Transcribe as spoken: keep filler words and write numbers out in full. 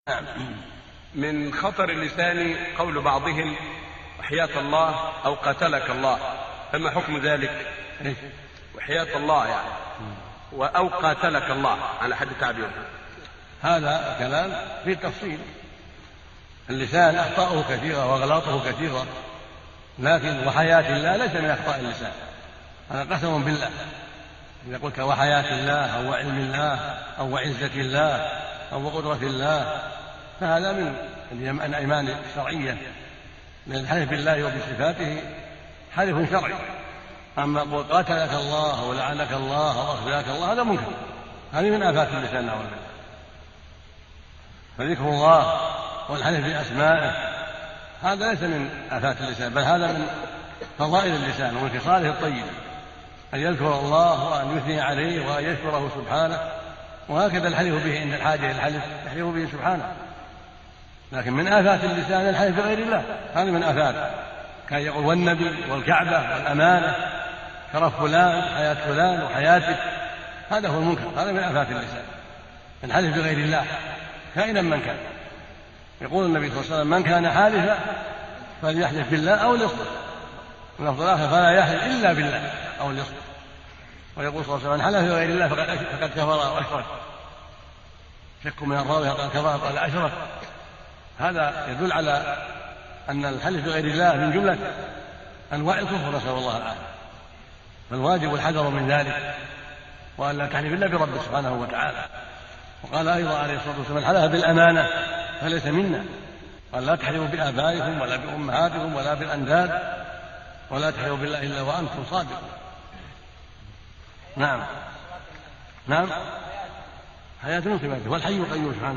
نعم. من خطر اللسان قول بعضهم وحياة الله أو قتلك الله، فما حكم ذلك؟ وحياة الله يعني أو قاتلك الله على حد تعبيره. هذا كلام فيه تفصيل. اللسان أخطاؤه كثيرة وأغلاطه كثيرة، لكن وحياة الله ليس من أخطاء اللسان، هذا قسم بالله. إذا قلت وحياة الله أو علم الله أو عزة الله أو قدرة الله فهذا من الأيمان الشرعية، لأن الحلف بالله وبصفاته حلف شرعي. أما قل قاتلك الله ولعنك الله أو أخزاك الله هذا منكر، هذه من آفات اللسان نعوذ بالله. فذكر الله والحلف بأسمائه هذا ليس من آفات اللسان، بل هذا من فضائل اللسان ومن خصاله الطيبة، أن يذكر الله وأن يثني عليه وأن يشكره سبحانه، وهكذا الحلف به عند الحاجة إلى الحلف يحلف به سبحانه. لكن من آفات اللسان الحلف بغير الله، هذا من آفات، كان يقول والنبي والكعبة والأمانة شرف فلان حياة فلان وحياتك، هذا هو المنكر، هذا من آفات اللسان الحلف بغير الله كائنا من كان. يقول النبي صلى الله عليه وسلم من كان حالفا فليحلف بالله أو ليصمت، واللفظ الآخر فلا يحلف إلا بالله أو ليصمت. ويقول صلى الله عليه وسلم من حلف بغير الله فقد كفر وأشرك، شك من الراوي قال كفر قال أشرك. هذا يدل على أن الحلف بغير الله من جملة أنواع الكفر، نسأل الله العافية. فالواجب الحذر من ذلك، وأن لا تحلف إلا برب سبحانه وتعالى. وقال أيضا عليه الصلاة والسلام من حلف بالأمانة فليس منا، قال لا تحلفوا بآبائكم ولا بأمهاتكم ولا بالأنداد ولا تحلفوا بالله إلا وأنتم صادقون. نعم نعم حياة من صفاته، والحي القيوم سبحانه